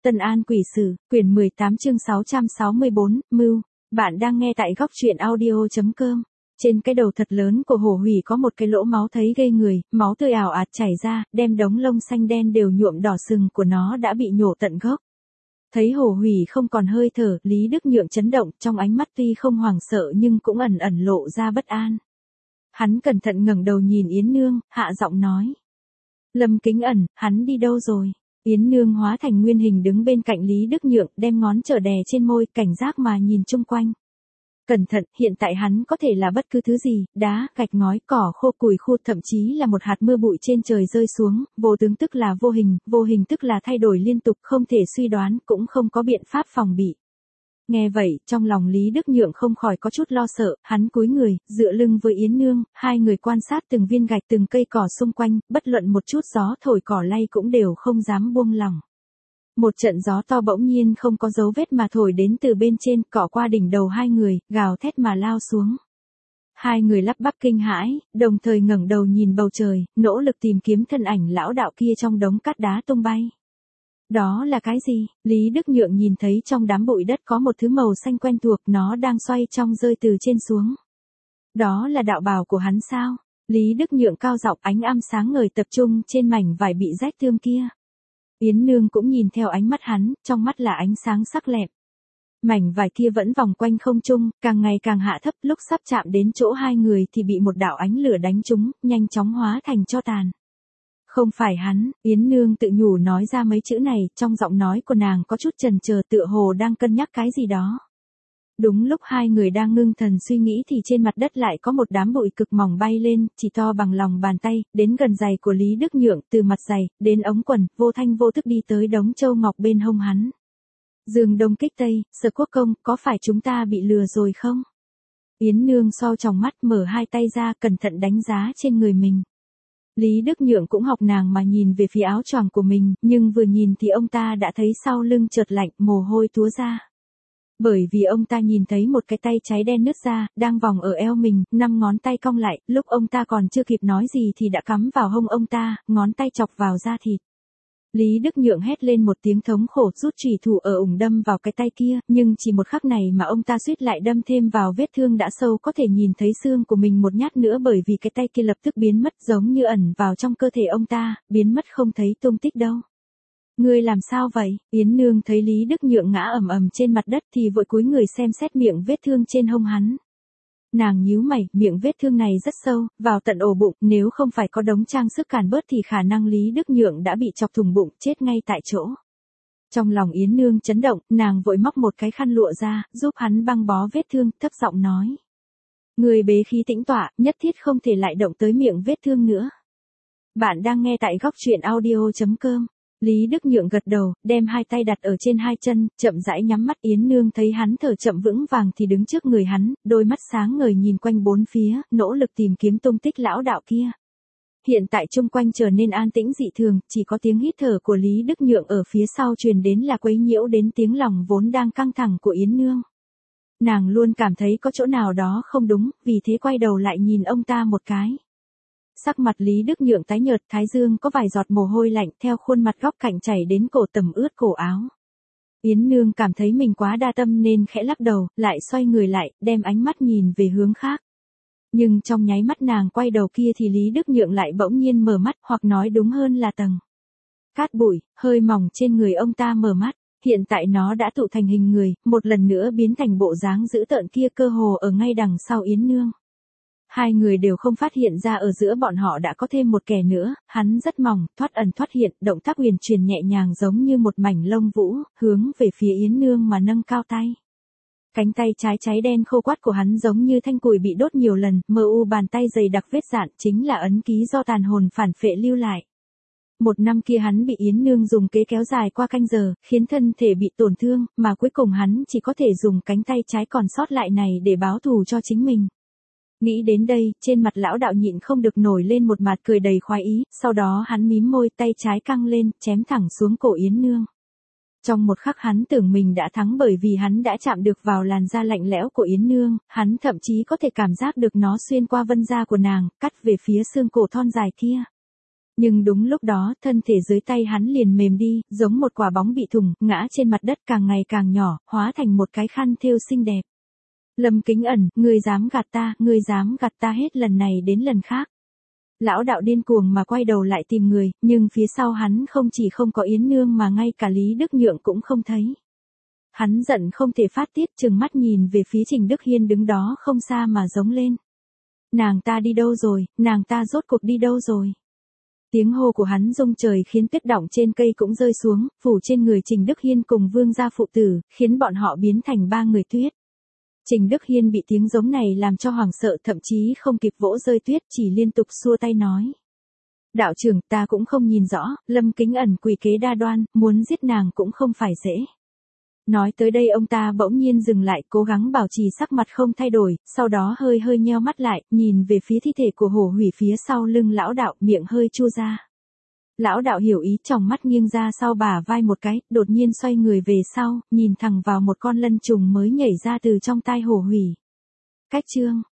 Tân An Quỷ Sử, quyển 18 chương 664, Mưu. Bạn đang nghe tại góc truyện audio.com. Trên cái đầu thật lớn của Hồ Hủy có một cái lỗ máu thấy ghê người, máu tươi ào ạt chảy ra, đem đống lông xanh đen đều nhuộm đỏ sừng của nó đã bị nhổ tận gốc. Thấy Hồ Hủy không còn hơi thở, Lý Đức Nhượng chấn động, trong ánh mắt tuy không hoảng sợ nhưng cũng ẩn ẩn lộ ra bất an. Hắn cẩn thận ngẩng đầu nhìn Yến Nương, hạ giọng nói. Lâm Kính Ẩn, hắn đi đâu rồi? Yến Nương hóa thành nguyên hình đứng bên cạnh Lý Đức Nhượng, đem ngón trỏ đè trên môi, cảnh giác mà nhìn chung quanh. Cẩn thận, hiện tại hắn có thể là bất cứ thứ gì, đá, gạch ngói, cỏ khô, củi khô, thậm chí là một hạt mưa bụi trên trời rơi xuống, vô tướng tức là vô hình tức là thay đổi liên tục, không thể suy đoán, cũng không có biện pháp phòng bị. Nghe vậy, trong lòng Lý Đức Nhượng không khỏi có chút lo sợ, hắn cúi người, dựa lưng với Yến Nương, hai người quan sát từng viên gạch từng cây cỏ xung quanh, bất luận một chút gió thổi cỏ lay cũng đều không dám buông lỏng. Một trận gió to bỗng nhiên không có dấu vết mà thổi đến từ bên trên, cỏ qua đỉnh đầu hai người, gào thét mà lao xuống. Hai người lắp bắp kinh hãi, đồng thời ngẩng đầu nhìn bầu trời, nỗ lực tìm kiếm thân ảnh lão đạo kia trong đống cát đá tung bay. Đó là cái gì? Lý Đức Nhượng nhìn thấy trong đám bụi đất có một thứ màu xanh quen thuộc, nó đang xoay trong rơi từ trên xuống. Đó là đạo bào của hắn sao? Lý Đức Nhượng cao giọng, ánh âm sáng ngời tập trung trên mảnh vải bị rách tươm kia. Yến Nương cũng nhìn theo ánh mắt hắn, trong mắt là ánh sáng sắc lẹm. Mảnh vải kia vẫn vòng quanh không trung, càng ngày càng hạ thấp, lúc sắp chạm đến chỗ hai người thì bị một đạo ánh lửa đánh trúng, nhanh chóng hóa thành tro tàn. Không phải hắn, Yến Nương tự nhủ nói ra mấy chữ này, trong giọng nói của nàng có chút chần chờ, tựa hồ đang cân nhắc cái gì đó. Đúng lúc hai người đang ngưng thần suy nghĩ thì trên mặt đất lại có một đám bụi cực mỏng bay lên, chỉ to bằng lòng bàn tay, đến gần giày của Lý Đức Nhượng, từ mặt giày, đến ống quần, vô thanh vô thức đi tới đống châu ngọc bên hông hắn. Dương Đông Kích Tây, Sở Quốc Công, có phải chúng ta bị lừa rồi không? Yến Nương sau tròng mắt mở hai tay ra, cẩn thận đánh giá trên người mình. Lý Đức Nhượng cũng học nàng mà nhìn về phía áo choàng của mình, nhưng vừa nhìn thì ông ta đã thấy sau lưng chợt lạnh, mồ hôi túa ra. Bởi vì ông ta nhìn thấy một cái tay cháy đen nứt ra, đang vòng ở eo mình, 5 ngón tay cong lại, lúc ông ta còn chưa kịp nói gì thì đã cắm vào hông ông ta, ngón tay chọc vào da thịt. Lý Đức Nhượng hét lên một tiếng thống khổ, rút chùy thủ ở ủng đâm vào cái tay kia, nhưng chỉ một khắc này mà ông ta suýt lại đâm thêm vào vết thương đã sâu, có thể nhìn thấy xương của mình một nhát nữa, bởi vì cái tay kia lập tức biến mất, giống như ẩn vào trong cơ thể ông ta, biến mất không thấy tung tích đâu. Ngươi làm sao vậy? Yến Nương thấy Lý Đức Nhượng ngã ầm ầm trên mặt đất thì vội cúi người xem xét miệng vết thương trên hông hắn. Nàng nhíu mày, miệng vết thương này rất sâu, vào tận ổ bụng, nếu không phải có đống trang sức cản bớt thì khả năng Lý Đức Nhượng đã bị chọc thủng bụng, chết ngay tại chỗ. Trong lòng Yến Nương chấn động, nàng vội móc một cái khăn lụa ra, giúp hắn băng bó vết thương, thấp giọng nói. Người bế khí tĩnh tọa, nhất thiết không thể lại động tới miệng vết thương nữa. Bạn đang nghe tại góc truyện audio.com. Lý Đức Nhượng gật đầu, đem hai tay đặt ở trên hai chân, chậm rãi nhắm mắt. Yến Nương thấy hắn thở chậm vững vàng thì đứng trước người hắn, đôi mắt sáng ngời nhìn quanh bốn phía, nỗ lực tìm kiếm tung tích lão đạo kia. Hiện tại chung quanh trở nên an tĩnh dị thường, chỉ có tiếng hít thở của Lý Đức Nhượng ở phía sau truyền đến là quấy nhiễu đến tiếng lòng vốn đang căng thẳng của Yến Nương. Nàng luôn cảm thấy có chỗ nào đó không đúng, vì thế quay đầu lại nhìn ông ta một cái. Sắc mặt Lý Đức Nhượng tái nhợt, thái dương có vài giọt mồ hôi lạnh theo khuôn mặt góc cạnh chảy đến cổ, tầm ướt cổ áo. Yến Nương cảm thấy mình quá đa tâm nên khẽ lắc đầu, lại xoay người lại, đem ánh mắt nhìn về hướng khác. Nhưng trong nháy mắt nàng quay đầu kia thì Lý Đức Nhượng lại bỗng nhiên mở mắt, hoặc nói đúng hơn là tầng cát bụi, hơi mỏng trên người ông ta mở mắt. Hiện tại nó đã tụ thành hình người, một lần nữa biến thành bộ dáng dữ tợn kia, cơ hồ ở ngay đằng sau Yến Nương. Hai người đều không phát hiện ra ở giữa bọn họ đã có thêm một kẻ nữa, hắn rất mỏng, thoát ẩn thoát hiện, động tác huyền truyền nhẹ nhàng giống như một mảnh lông vũ, hướng về phía Yến Nương mà nâng cao tay. Cánh tay trái cháy đen khô quắt của hắn giống như thanh củi bị đốt nhiều lần, mờ u bàn tay dày đặc vết dạn chính là ấn ký do tàn hồn phản phệ lưu lại. Một năm kia hắn bị Yến Nương dùng kế kéo dài qua canh giờ, khiến thân thể bị tổn thương, mà cuối cùng hắn chỉ có thể dùng cánh tay trái còn sót lại này để báo thù cho chính mình. Nghĩ đến đây, trên mặt lão đạo nhịn không được nổi lên một mặt cười đầy khoái ý, sau đó hắn mím môi, tay trái căng lên, chém thẳng xuống cổ Yến Nương. Trong một khắc hắn tưởng mình đã thắng bởi vì hắn đã chạm được vào làn da lạnh lẽo của Yến Nương, hắn thậm chí có thể cảm giác được nó xuyên qua vân da của nàng, cắt về phía xương cổ thon dài kia. Nhưng đúng lúc đó, thân thể dưới tay hắn liền mềm đi, giống một quả bóng bị thủng, ngã trên mặt đất càng ngày càng nhỏ, hóa thành một cái khăn thêu xinh đẹp. Lâm Kính Ẩn, ngươi dám gạt ta hết lần này đến lần khác. Lão đạo điên cuồng mà quay đầu lại tìm người, nhưng phía sau hắn không chỉ không có Yến Nương mà ngay cả Lý Đức Nhượng cũng không thấy. Hắn giận không thể phát tiết, trừng mắt nhìn về phía Trình Đức Hiên đứng đó không xa mà giống lên. Nàng ta đi đâu rồi, nàng ta rốt cuộc đi đâu rồi? Tiếng hô của hắn rung trời khiến tuyết đọng trên cây cũng rơi xuống, phủ trên người Trình Đức Hiên cùng Vương gia phụ tử, khiến bọn họ biến thành ba người tuyết. Trình Đức Hiên bị tiếng giống này làm cho hoảng sợ, thậm chí không kịp vỗ rơi tuyết, chỉ liên tục xua tay nói. Đạo trưởng, ta cũng không nhìn rõ, Lâm Kính Ẩn quỷ kế đa đoan, muốn giết nàng cũng không phải dễ. Nói tới đây ông ta bỗng nhiên dừng lại, cố gắng bảo trì sắc mặt không thay đổi, sau đó hơi hơi nheo mắt lại, nhìn về phía thi thể của Hồ Hủy phía sau lưng lão đạo, miệng hơi chua ra. Lão đạo hiểu ý, tròng mắt nghiêng ra sau bả vai một cái, đột nhiên xoay người về sau, nhìn thẳng vào một con lân trùng mới nhảy ra từ trong tai Hồ Hủy. Cách chương